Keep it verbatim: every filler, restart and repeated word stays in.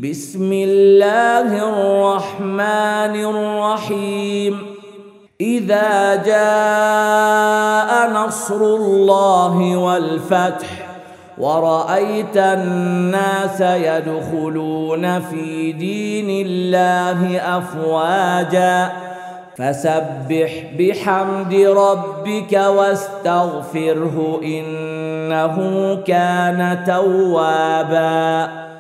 بسم الله الرحمن الرحيم إذا جاء نصر الله والفتح ورأيت الناس يدخلون في دين الله أفواجا فسبح بحمد ربك واستغفره إنه كان توابا.